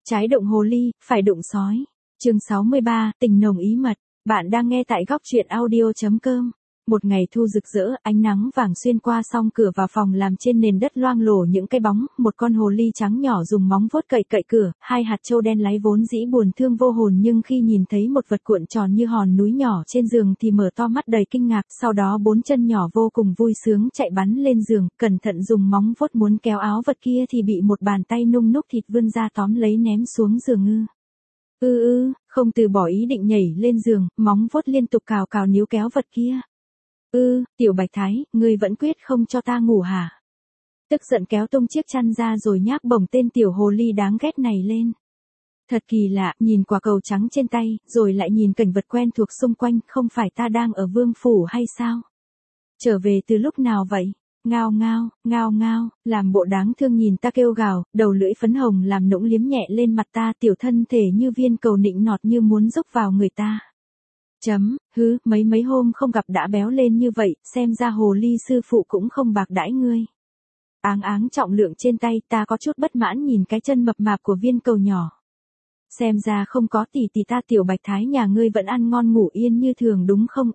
Trái đụng hồ ly, phải đụng sói. Chương 63, tình nồng ý mật. Bạn đang nghe tại góc truyện audio.com. Một ngày thu rực rỡ, ánh nắng vàng xuyên qua song cửa vào phòng làm trên nền đất loang lổ những cái bóng, một con hồ ly trắng nhỏ dùng móng vuốt cậy cậy cửa, hai hạt trâu đen láy vốn dĩ buồn thương vô hồn nhưng khi nhìn thấy một vật cuộn tròn như hòn núi nhỏ trên giường thì mở to mắt đầy kinh ngạc, sau đó bốn chân nhỏ vô cùng vui sướng chạy bắn lên giường, cẩn thận dùng móng vuốt muốn kéo áo vật kia thì bị một bàn tay nung núc thịt vươn ra tóm lấy ném xuống giường không từ bỏ ý định nhảy lên giường, móng vuốt liên tục cào cào níu kéo vật kia. Tiểu Bạch Thái, ngươi vẫn quyết không cho ta ngủ hả? Tức giận kéo tung chiếc chăn ra rồi nhác bổng tên tiểu hồ ly đáng ghét này lên. Thật kỳ lạ, nhìn quả cầu trắng trên tay, rồi lại nhìn cảnh vật quen thuộc xung quanh, không phải ta đang ở vương phủ hay sao? Trở về từ lúc nào vậy? Ngao ngao, ngao ngao, làm bộ đáng thương nhìn ta kêu gào, đầu lưỡi phấn hồng làm nũng liếm nhẹ lên mặt ta, tiểu thân thể như viên cầu nịnh nọt như muốn rúc vào người ta. Mấy hôm không gặp đã béo lên như vậy, xem ra hồ ly sư phụ cũng không bạc đãi ngươi. Áng áng trọng lượng trên tay, ta có chút bất mãn nhìn cái chân mập mạp của viên cầu nhỏ. Xem ra không có tỷ ta Tiểu Bạch Thái nhà ngươi vẫn ăn ngon ngủ yên như thường đúng không?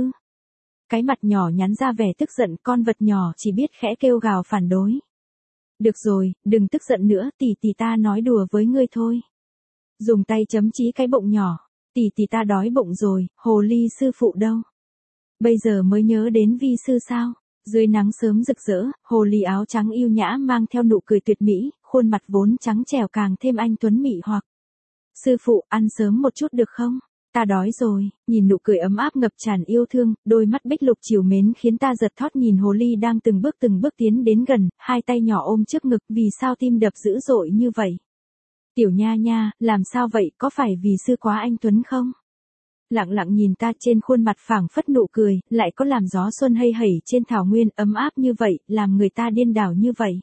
Cái mặt nhỏ nhắn ra vẻ tức giận, con vật nhỏ chỉ biết khẽ kêu gào phản đối. Được rồi, đừng tức giận nữa, tỷ ta nói đùa với ngươi thôi. Dùng tay chấm chí cái bụng nhỏ. Tỷ ta đói bụng rồi, hồ ly sư phụ đâu? Bây giờ mới nhớ đến vi sư sao? Dưới nắng sớm rực rỡ, hồ ly áo trắng yêu nhã mang theo nụ cười tuyệt mỹ, khuôn mặt vốn trắng trẻo càng thêm anh tuấn mị hoặc. Sư phụ, ăn sớm một chút được không? Ta đói rồi, nhìn nụ cười ấm áp ngập tràn yêu thương, đôi mắt bích lục trìu mến khiến ta giật thót nhìn hồ ly đang từng bước tiến đến gần, hai tay nhỏ ôm trước ngực, vì sao tim đập dữ dội như vậy? Tiểu nha nha, làm sao vậy, có phải vì sư quá anh tuấn không? Lặng lặng nhìn ta trên khuôn mặt phảng phất nụ cười, lại có làm gió xuân hay hẩy trên thảo nguyên ấm áp như vậy, làm người ta điên đảo như vậy.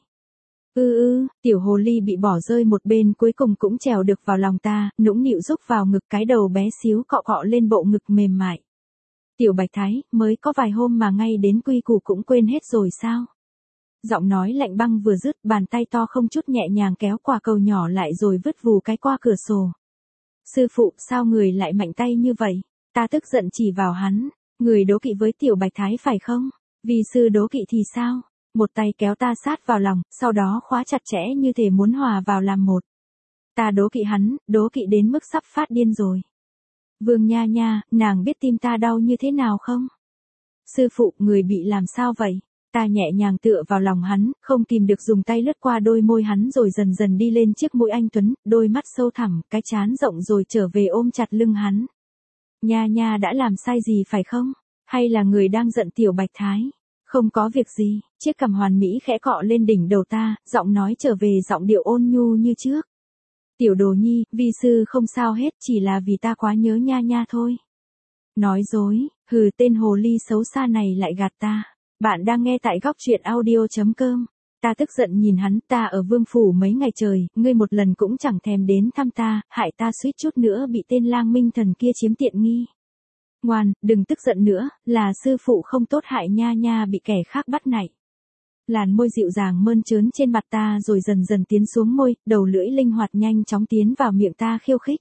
Tiểu hồ ly bị bỏ rơi một bên cuối cùng cũng trèo được vào lòng ta, nũng nịu rúc vào ngực cái đầu bé xíu cọ cọ lên bộ ngực mềm mại. Tiểu Bạch Thái, mới có vài hôm mà ngay đến quy củ cũng quên hết rồi sao? Giọng nói lạnh băng vừa dứt, bàn tay to không chút nhẹ nhàng kéo quả cầu nhỏ lại rồi vứt vù cái qua cửa sổ. Sư phụ, sao người lại mạnh tay như vậy? Ta tức giận chỉ vào hắn. Người đố kỵ với Tiểu Bạch Thái phải không? Vì sư đố kỵ thì sao? Một tay kéo ta sát vào lòng, sau đó khóa chặt chẽ như thể muốn hòa vào làm một. Ta đố kỵ hắn, đố kỵ đến mức sắp phát điên rồi. Vương nha nha, nàng biết tim ta đau như thế nào không? Sư phụ, người bị làm sao vậy? Ta nhẹ nhàng tựa vào lòng hắn, không kìm được dùng tay lướt qua đôi môi hắn rồi dần dần đi lên chiếc mũi anh tuấn, đôi mắt sâu thẳm, cái trán rộng rồi trở về ôm chặt lưng hắn. Nha nha đã làm sai gì phải không? Hay là người đang giận Tiểu Bạch Thái? Không có việc gì, chiếc cằm hoàn mỹ khẽ cọ lên đỉnh đầu ta, giọng nói trở về giọng điệu ôn nhu như trước. Tiểu đồ nhi, vi sư không sao hết, chỉ là vì ta quá nhớ nha nha thôi. Nói dối, tên hồ ly xấu xa này lại gạt ta. Bạn đang nghe tại góc truyện audio.com. Ta tức giận nhìn hắn, ta ở vương phủ mấy ngày trời, ngươi một lần cũng chẳng thèm đến thăm ta, hại ta suýt chút nữa bị tên lang minh thần kia chiếm tiện nghi. Ngoan, đừng tức giận nữa, là sư phụ không tốt hại nha nha bị kẻ khác bắt nạt. Làn môi dịu dàng mơn trớn trên mặt ta rồi dần dần tiến xuống môi, đầu lưỡi linh hoạt nhanh chóng tiến vào miệng ta khiêu khích.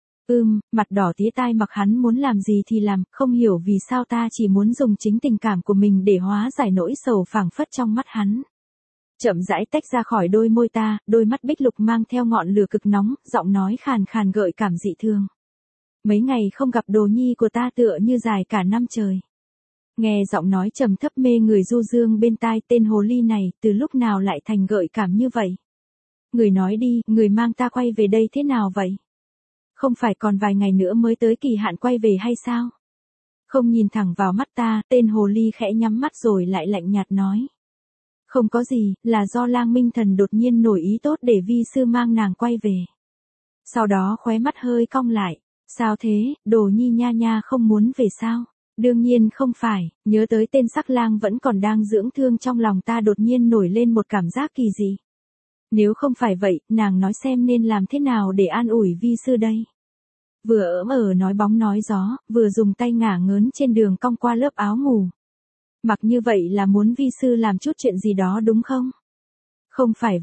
Mặt đỏ tía tai mặc hắn muốn làm gì thì làm, không hiểu vì sao ta chỉ muốn dùng chính tình cảm của mình để hóa giải nỗi sầu phảng phất trong mắt hắn. Chậm rãi tách ra khỏi đôi môi ta, đôi mắt bích lục mang theo ngọn lửa cực nóng, giọng nói khàn khàn gợi cảm dị thương. Mấy ngày không gặp đồ nhi của ta tựa như dài cả năm trời. Nghe giọng nói trầm thấp mê người du dương bên tai, tên hồ ly này, từ lúc nào lại thành gợi cảm như vậy? Người nói đi, người mang ta quay về đây thế nào vậy? Không phải còn vài ngày nữa mới tới kỳ hạn quay về hay sao? Không nhìn thẳng vào mắt ta, tên hồ ly khẽ nhắm mắt rồi lại lạnh nhạt nói. Không có gì, là do lang minh thần đột nhiên nổi ý tốt để vi sư mang nàng quay về. Sau đó khóe mắt hơi cong lại. Sao thế, đồ nhi nha nha không muốn về sao? Đương nhiên không phải, nhớ tới tên sắc lang vẫn còn đang dưỡng thương trong lòng ta đột nhiên nổi lên một cảm giác kỳ dị. Nếu không phải vậy, nàng nói xem nên làm thế nào để an ủi vi sư đây? Vừa nói bóng nói gió, vừa dùng tay ngả ngớn trên đường cong qua lớp áo ngủ. Mặc như vậy là muốn vi sư làm chút chuyện gì đó đúng không? Không phải vậy,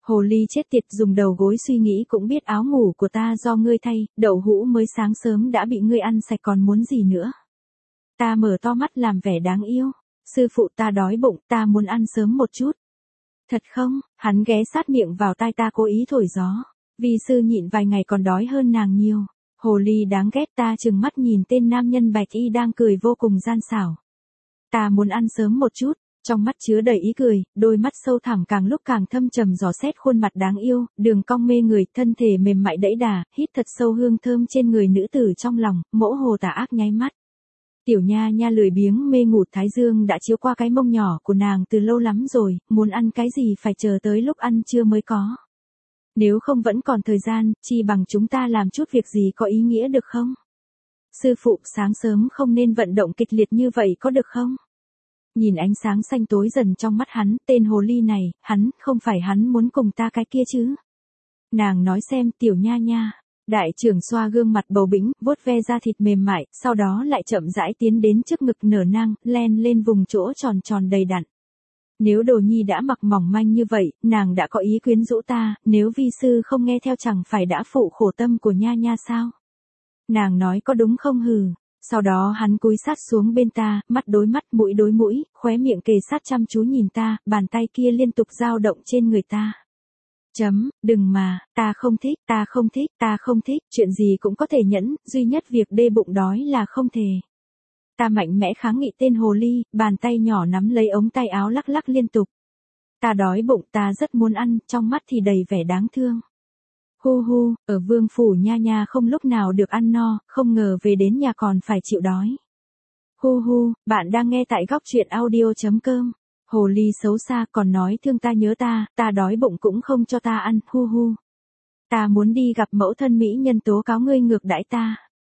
Hồ ly chết tiệt, dùng đầu gối suy nghĩ cũng biết áo ngủ của ta do ngươi thay, đậu hũ mới sáng sớm đã bị ngươi ăn sạch còn muốn gì nữa. Ta mở to mắt làm vẻ đáng yêu. Sư phụ, ta đói bụng, ta muốn ăn sớm một chút. Thật không? Hắn ghé sát miệng vào tai ta cố ý thổi gió. Vi sư nhịn vài ngày còn đói hơn nàng nhiều. Hồ ly đáng ghét, ta trừng mắt nhìn tên nam nhân bạch y đang cười vô cùng gian xảo. Ta muốn ăn sớm một chút. Trong mắt chứa đầy ý cười, đôi mắt sâu thẳm càng lúc càng thâm trầm dò xét khuôn mặt đáng yêu, đường cong mê người, thân thể mềm mại đẫy đà, hít thật sâu hương thơm trên người nữ tử trong lòng, mỗ hồ tà ác nháy mắt. Tiểu nha nha lười biếng mê ngủ, thái dương đã chiếu qua cái mông nhỏ của nàng từ lâu lắm rồi, muốn ăn cái gì phải chờ tới lúc ăn trưa mới có. Nếu không vẫn còn thời gian, chi bằng chúng ta làm chút việc gì có ý nghĩa được không? Sư phụ, sáng sớm không nên vận động kịch liệt như vậy có được không? Nhìn ánh sáng xanh tối dần trong mắt hắn, tên hồ ly này, không phải hắn muốn cùng ta cái kia chứ. Nàng nói xem, tiểu nha nha. Đại trưởng xoa gương mặt bầu bĩnh, vuốt ve da thịt mềm mại, sau đó lại chậm rãi tiến đến trước ngực nở nang, len lên vùng chỗ tròn tròn đầy đặn. Nếu đồ nhi đã mặc mỏng manh như vậy, nàng đã có ý quyến rũ ta, nếu vi sư không nghe theo chẳng phải đã phụ khổ tâm của nha nha sao? Nàng nói có đúng không hừ? Sau đó hắn cúi sát xuống bên ta, mắt đối mắt, mũi đối mũi, khóe miệng kề sát chăm chú nhìn ta, bàn tay kia liên tục dao động trên người ta. Đừng mà, ta không thích, ta không thích, ta không thích, chuyện gì cũng có thể nhẫn, duy nhất việc đê bụng đói là không thể. Ta mạnh mẽ kháng nghị tên hồ ly, bàn tay nhỏ nắm lấy ống tay áo lắc lắc liên tục. Ta đói bụng, ta rất muốn ăn, trong mắt thì đầy vẻ đáng thương. Hu hu, ở vương phủ nha nha không lúc nào được ăn no, không ngờ về đến nhà còn phải chịu đói. Hu hu, bạn đang nghe tại góc truyện audio.com. Hồ ly xấu xa còn nói thương ta nhớ ta đói bụng cũng không cho ta ăn, hu hu. Ta muốn đi gặp mẫu thân mỹ nhân tố cáo ngươi ngược đãi ta.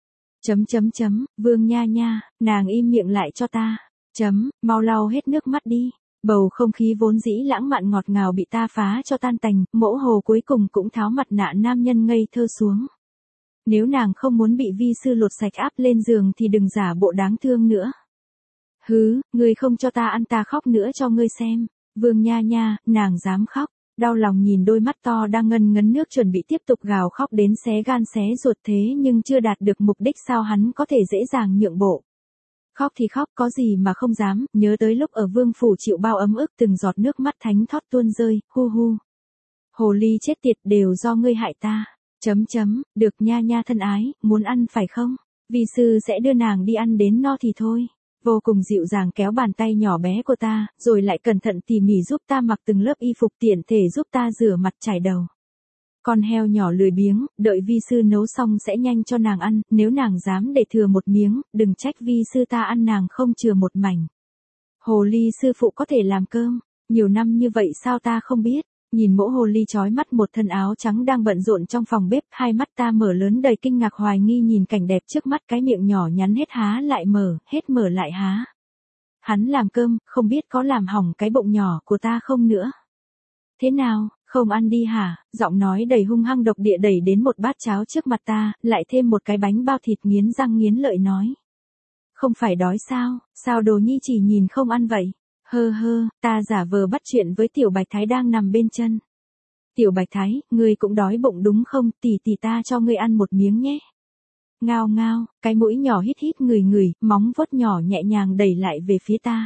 Vương nha nha, nàng im miệng lại cho ta. Mau lau hết nước mắt đi. Bầu không khí vốn dĩ lãng mạn ngọt ngào bị ta phá cho tan tành, mỗ hồ cuối cùng cũng tháo mặt nạ nam nhân ngây thơ xuống. Nếu nàng không muốn bị vi sư lột sạch áp lên giường thì đừng giả bộ đáng thương nữa. Hứ, ngươi không cho ta ăn ta khóc nữa cho ngươi xem. Vương nha nha, nàng dám khóc. Đau lòng nhìn đôi mắt to đang ngân ngấn nước chuẩn bị tiếp tục gào khóc đến xé gan xé ruột thế nhưng chưa đạt được mục đích sao hắn có thể dễ dàng nhượng bộ. Khóc thì khóc có gì mà không dám, nhớ tới lúc ở vương phủ chịu bao ấm ức từng giọt nước mắt thánh thót tuôn rơi, hu hu. Hồ ly chết tiệt đều do ngươi hại ta. Được nha nha thân ái, muốn ăn phải không? Vi sư sẽ đưa nàng đi ăn đến no thì thôi. Vô cùng dịu dàng kéo bàn tay nhỏ bé của ta, rồi lại cẩn thận tỉ mỉ giúp ta mặc từng lớp y phục tiện thể giúp ta rửa mặt chải đầu. Con heo nhỏ lười biếng, đợi vi sư nấu xong sẽ nhanh cho nàng ăn, nếu nàng dám để thừa một miếng, đừng trách vi sư ta ăn nàng không chừa một mảnh. Hồ ly sư phụ có thể làm cơm, nhiều năm như vậy sao ta không biết. Nhìn mỗ hồ ly chói mắt một thân áo trắng đang bận rộn trong phòng bếp, hai mắt ta mở lớn đầy kinh ngạc hoài nghi nhìn cảnh đẹp trước mắt, cái miệng nhỏ nhắn hết há lại mở, hết mở lại há. Hắn làm cơm, không biết có làm hỏng cái bụng nhỏ của ta không nữa. Thế nào, không ăn đi hả? Giọng nói đầy hung hăng độc địa đẩy đến một bát cháo trước mặt ta, lại thêm một cái bánh bao thịt nghiến răng nghiến lợi nói. Không phải đói sao, sao đồ nhi chỉ nhìn không ăn vậy? Ta giả vờ bắt chuyện với Tiểu Bạch Thái đang nằm bên chân. Tiểu Bạch Thái, ngươi cũng đói bụng đúng không, tỷ ta cho ngươi ăn một miếng nhé. Ngao ngao, cái mũi nhỏ hít hít ngửi, móng vuốt nhỏ nhẹ nhàng đẩy lại về phía ta.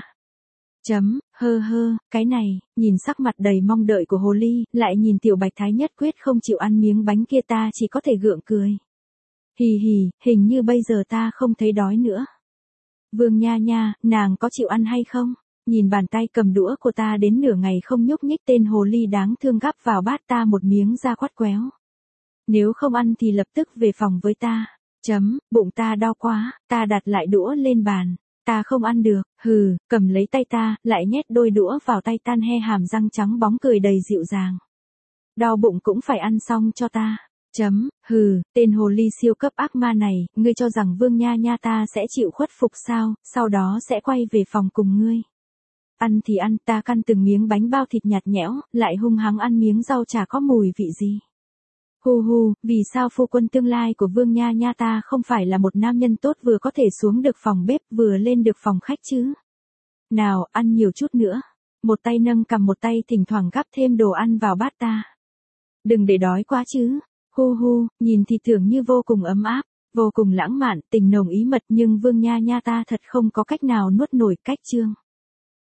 Cái này, nhìn sắc mặt đầy mong đợi của hồ ly, lại nhìn Tiểu Bạch Thái nhất quyết không chịu ăn miếng bánh kia ta chỉ có thể gượng cười. Hì, hình như bây giờ ta không thấy đói nữa. Vương nha nha, nàng có chịu ăn hay không? Nhìn bàn tay cầm đũa của ta đến nửa ngày không nhúc nhích, tên hồ ly đáng thương gắp vào bát ta một miếng ra quắt quéo. Nếu không ăn thì lập tức về phòng với ta. Bụng ta đau quá, ta đặt lại đũa lên bàn. Ta không ăn được, cầm lấy tay ta, lại nhét đôi đũa vào tay tan he hàm răng trắng bóng cười đầy dịu dàng. Đau bụng cũng phải ăn xong cho ta. Tên hồ ly siêu cấp ác ma này, ngươi cho rằng vương nha nha ta sẽ chịu khuất phục sao, sau đó sẽ quay về phòng cùng ngươi. Ăn thì ăn, ta căn từng miếng bánh bao thịt nhạt nhẽo, lại hung hăng ăn miếng rau chả có mùi vị gì. Vì sao phu quân tương lai của vương nha nha ta không phải là một nam nhân tốt vừa có thể xuống được phòng bếp vừa lên được phòng khách chứ? Nào, ăn nhiều chút nữa. Một tay nâng cầm một tay thỉnh thoảng gắp thêm đồ ăn vào bát ta. Đừng để đói quá chứ. Hu hu, nhìn thì tưởng như vô cùng ấm áp, vô cùng lãng mạn, tình nồng ý mật nhưng Vương Nha Nha ta thật không có cách nào nuốt nổi cách chương.